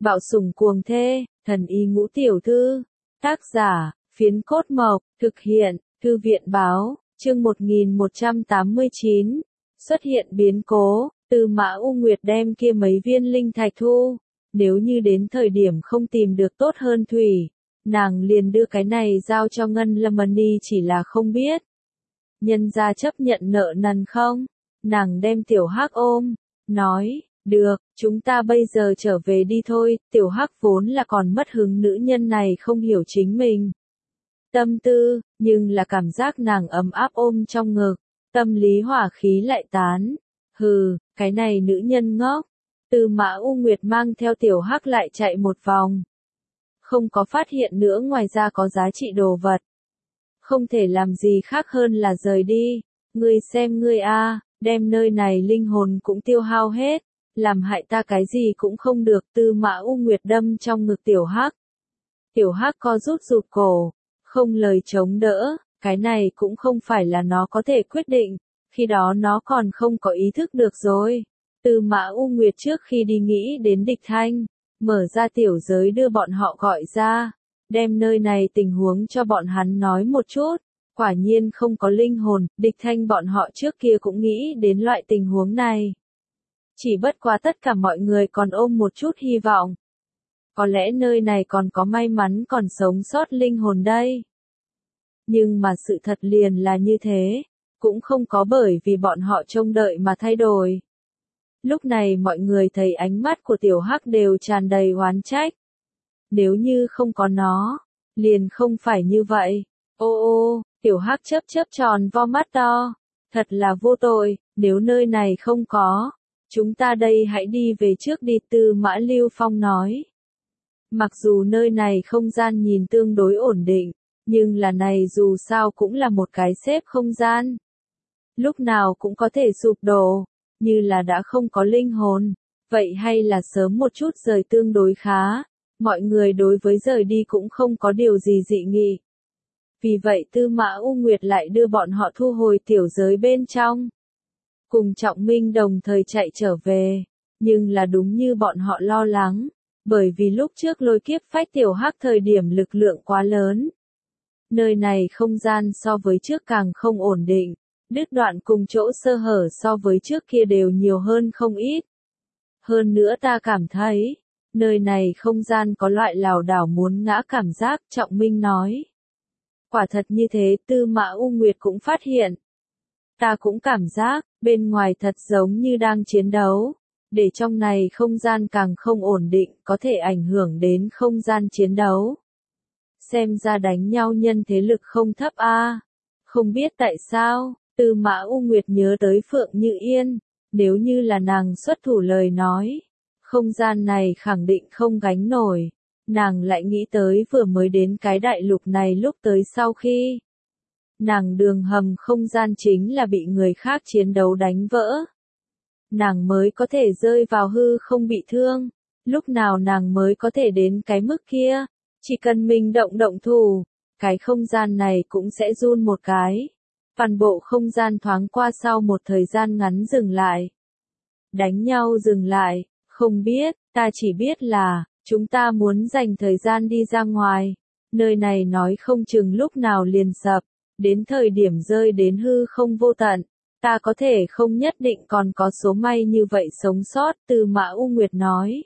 Bạo sủng cuồng thê, thần y ngũ tiểu thư. Tác giả, Phiến Cốt Mộc, thực hiện, Thư viện báo, chương 1189. Xuất hiện biến cố, Tư Mã U Nguyệt đem kia mấy viên linh thạch thu. Nếu như đến thời điểm không tìm được tốt hơn thủy, nàng liền đưa cái này giao cho Ngân Lâm Mani, chỉ là không biết. Nhân gia chấp nhận nợ nần không? Nàng đem Tiểu Hắc ôm, nói, được, chúng ta bây giờ trở về đi thôi. Tiểu Hắc vốn là còn mất hứng nữ nhân này không hiểu chính mình tâm tư, nhưng là cảm giác nàng ấm áp ôm trong ngực, tâm lý hỏa khí lại tán. Hừ, cái này nữ nhân ngốc. Tư Mã U Nguyệt mang theo Tiểu Hắc lại chạy một vòng, không có phát hiện nữa ngoài ra có giá trị đồ vật. Không thể làm gì khác hơn là rời đi. Ngươi xem ngươi a, đem nơi này linh hồn cũng tiêu hao hết, làm hại ta cái gì cũng không được. Tư Mã U Nguyệt đâm trong ngực Tiểu Hắc. Tiểu Hắc co rút rụt cổ, không lời chống đỡ, cái này cũng không phải là nó có thể quyết định, khi đó nó còn không có ý thức được rồi. Tư Mã U Nguyệt trước khi đi nghĩ đến Địch Thanh, mở ra tiểu giới đưa bọn họ gọi ra, đem nơi này tình huống cho bọn hắn nói một chút. Quả nhiên không có linh hồn. Địch Thanh bọn họ trước kia cũng nghĩ đến loại tình huống này. Chỉ bất quá tất cả mọi người còn ôm một chút hy vọng. Có lẽ nơi này còn có may mắn còn sống sót linh hồn đây. Nhưng mà sự thật liền là như thế, cũng không có bởi vì bọn họ trông đợi mà thay đổi. Lúc này mọi người thấy ánh mắt của Tiểu Hắc đều tràn đầy oán trách. Nếu như không có nó, liền không phải như vậy. Ô ô, Tiểu Hắc chớp tròn vo mắt to. Thật là vô tội, nếu nơi này không có, chúng ta đây hãy đi về trước đi. Tư Mã Lưu Phong nói. Mặc dù nơi này không gian nhìn tương đối ổn định, nhưng là này dù sao cũng là một cái xếp không gian. Lúc nào cũng có thể sụp đổ, như là đã không có linh hồn, vậy hay là sớm một chút rời tương đối khá. Mọi người đối với rời đi cũng không có điều gì dị nghị. Vì vậy Tư Mã U Nguyệt lại đưa bọn họ thu hồi tiểu giới bên trong. Cùng Trọng Minh đồng thời chạy trở về, nhưng là đúng như bọn họ lo lắng, bởi vì lúc trước lôi kiếp phách Tiểu Hắc thời điểm lực lượng quá lớn. Nơi này không gian so với trước càng không ổn định, đứt đoạn cùng chỗ sơ hở so với trước kia đều nhiều hơn không ít. Hơn nữa ta cảm thấy, nơi này không gian có loại lảo đảo muốn ngã cảm giác. Trọng Minh nói. Quả thật như thế. Tư Mã U Nguyệt cũng phát hiện. Ta cũng cảm giác, bên ngoài thật giống như đang chiến đấu, để trong này không gian càng không ổn định, có thể ảnh hưởng đến không gian chiến đấu. Xem ra đánh nhau nhân thế lực không thấp a. Không biết tại sao, Tư Mã U Nguyệt nhớ tới Phượng Như Yên, nếu như là nàng xuất thủ lời nói, không gian này khẳng định không gánh nổi. Nàng lại nghĩ tới vừa mới đến cái đại lục này lúc tới sau khi nàng đường hầm không gian chính là bị người khác chiến đấu đánh vỡ. Nàng mới có thể rơi vào hư không bị thương. Lúc nào nàng mới có thể đến cái mức kia? Chỉ cần mình động thủ, cái không gian này cũng sẽ run một cái. Toàn bộ không gian thoáng qua sau một thời gian ngắn dừng lại. Đánh nhau dừng lại, không biết, ta chỉ biết là, chúng ta muốn dành thời gian đi ra ngoài. Nơi này nói không chừng lúc nào liền sập, đến thời điểm rơi đến hư không vô tận. Ta có thể không nhất định còn có số may như vậy sống sót. Tư Mã U Nguyệt nói.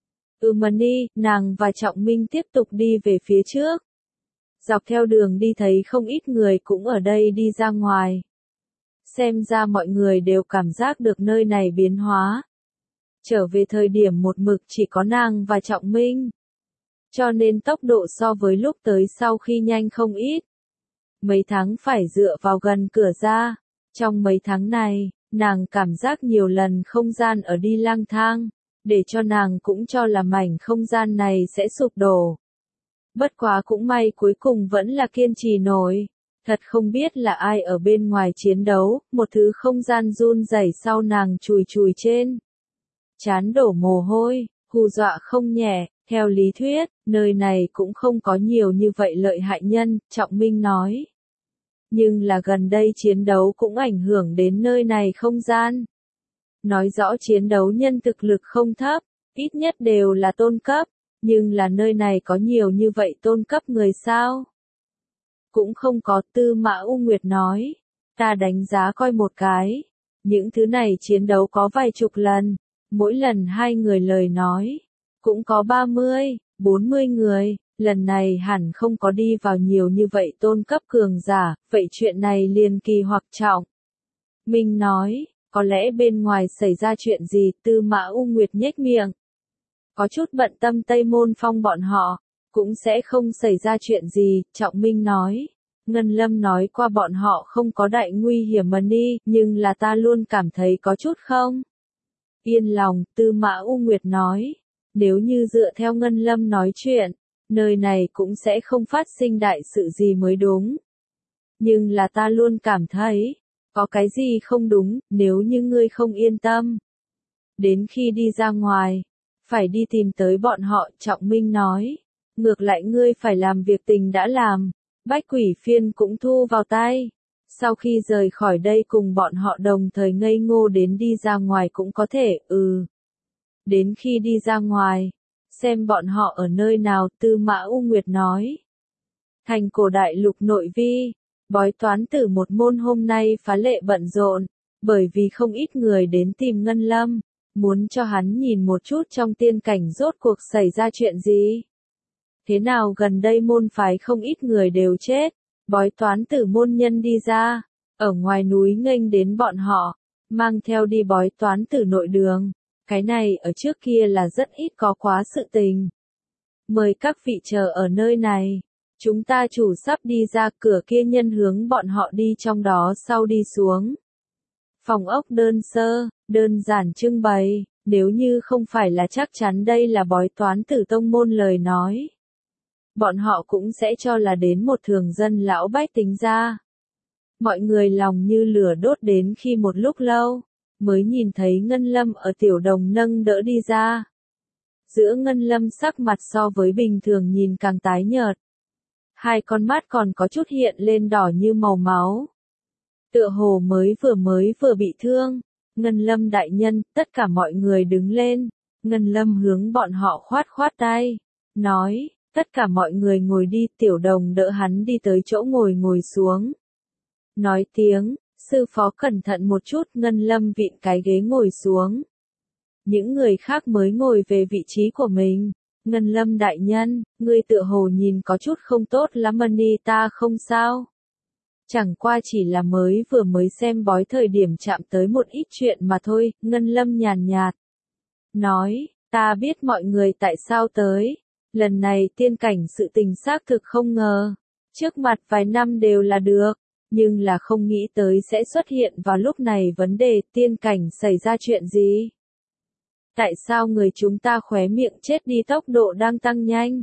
Mani, nàng và Trọng Minh tiếp tục đi về phía trước. Dọc theo đường đi thấy không ít người cũng ở đây đi ra ngoài. Xem ra mọi người đều cảm giác được nơi này biến hóa. Trở về thời điểm một mực chỉ có nàng và Trọng Minh. Cho nên tốc độ so với lúc tới sau khi nhanh không ít. Mấy tháng phải dựa vào gần cửa ra. Trong mấy tháng này, nàng cảm giác nhiều lần không gian ở đi lang thang, để cho nàng cũng cho là mảnh không gian này sẽ sụp đổ. Bất quá cũng may cuối cùng vẫn là kiên trì nổi. Thật không biết là ai ở bên ngoài chiến đấu, một thứ không gian run rẩy sau nàng chùi trên. Chán đổ mồ hôi, hù dọa không nhẹ. Theo lý thuyết, nơi này cũng không có nhiều như vậy lợi hại nhân. Trọng Minh nói. Nhưng là gần đây chiến đấu cũng ảnh hưởng đến nơi này không gian. Nói rõ chiến đấu nhân thực lực không thấp, ít nhất đều là tôn cấp, nhưng là nơi này có nhiều như vậy tôn cấp người sao? Cũng không có, Tư Mã U Nguyệt nói. Ta đánh giá coi một cái. Những thứ này chiến đấu có vài chục lần, mỗi lần hai người lời nói, cũng có 30, 40 người, lần này hẳn không có đi vào nhiều như vậy tôn cấp cường giả, vậy chuyện này liền kỳ hoặc trọng. Minh nói, có lẽ bên ngoài xảy ra chuyện gì, Tư Mã U Nguyệt nhếch miệng. Có chút bận tâm Tây Môn Phong bọn họ, cũng sẽ không xảy ra chuyện gì, Trọng Minh nói. Ngân Lâm nói qua bọn họ không có đại nguy hiểm mà đi, nhưng là ta luôn cảm thấy có chút không yên lòng, Tư Mã U Nguyệt nói. Nếu như dựa theo Ngân Lâm nói chuyện, nơi này cũng sẽ không phát sinh đại sự gì mới đúng. Nhưng là ta luôn cảm thấy, có cái gì không đúng, nếu như ngươi không yên tâm. Đến khi đi ra ngoài, phải đi tìm tới bọn họ, Trọng Minh nói. Ngược lại ngươi phải làm việc tình đã làm. Bách Quỷ Phiên cũng thu vào tay. Sau khi rời khỏi đây cùng bọn họ đồng thời ngây ngô đến đi ra ngoài cũng có thể, Đến khi đi ra ngoài, xem bọn họ ở nơi nào, Tư Mã U Nguyệt nói. Thành cổ đại lục nội vi, bói toán tử một môn hôm nay phá lệ bận rộn, bởi vì không ít người đến tìm Ngân Lâm, muốn cho hắn nhìn một chút trong tiên cảnh rốt cuộc xảy ra chuyện gì. Thế nào gần đây môn phái không ít người đều chết, bói toán tử môn nhân đi ra, ở ngoài núi nghênh đến bọn họ, mang theo đi bói toán tử nội đường, cái này ở trước kia là rất ít có quá sự tình. Mời các vị chờ ở nơi này, chúng ta chủ sắp đi ra cửa kia nhân hướng bọn họ đi trong đó sau đi xuống. Phòng ốc đơn sơ, đơn giản trưng bày, nếu như không phải là chắc chắn đây là bói toán tử tông môn lời nói. Bọn họ cũng sẽ cho là đến một thường dân lão bách tính ra. Mọi người lòng như lửa đốt đến khi một lúc lâu, mới nhìn thấy Ngân Lâm ở tiểu đồng nâng đỡ đi ra. Giữa Ngân Lâm sắc mặt so với bình thường nhìn càng tái nhợt. Hai con mắt còn có chút hiện lên đỏ như màu máu. Tựa hồ mới vừa bị thương. Ngân Lâm đại nhân, tất cả mọi người đứng lên. Ngân Lâm hướng bọn họ khoát khoát tay. Nói, tất cả mọi người ngồi đi, tiểu đồng đỡ hắn đi tới chỗ ngồi xuống. Nói tiếng, sư phó cẩn thận một chút, Ngân Lâm vịn cái ghế ngồi xuống. Những người khác mới ngồi về vị trí của mình. Ngân Lâm đại nhân, ngươi tựa hồ nhìn có chút không tốt lắm đi, ta không sao. Chẳng qua chỉ là mới xem bói thời điểm chạm tới một ít chuyện mà thôi, Ngân Lâm nhàn nhạt. Nói, ta biết mọi người tại sao tới. Lần này tiên cảnh sự tình xác thực không ngờ. Trước mặt vài năm đều là được, nhưng là không nghĩ tới sẽ xuất hiện vào lúc này vấn đề tiên cảnh xảy ra chuyện gì. Tại sao người chúng ta khóe miệng chết đi tốc độ đang tăng nhanh?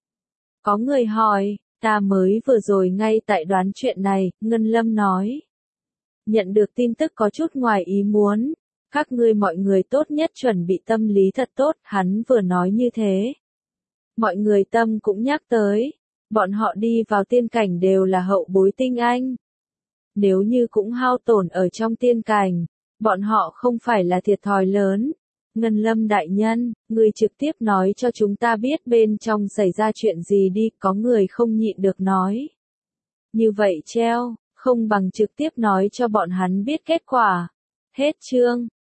Có người hỏi, ta mới vừa rồi ngay tại đoán chuyện này, Ngân Lâm nói. Nhận được tin tức có chút ngoài ý muốn, các ngươi mọi người tốt nhất chuẩn bị tâm lý thật tốt, hắn vừa nói như thế. Mọi người tâm cũng nhắc tới, bọn họ đi vào tiên cảnh đều là hậu bối tinh anh. Nếu như cũng hao tổn ở trong tiên cảnh, bọn họ không phải là thiệt thòi lớn. Ngân Lâm đại nhân, người trực tiếp nói cho chúng ta biết bên trong xảy ra chuyện gì đi, có người không nhịn được nói. Như vậy treo, không bằng trực tiếp nói cho bọn hắn biết kết quả. Hết chương.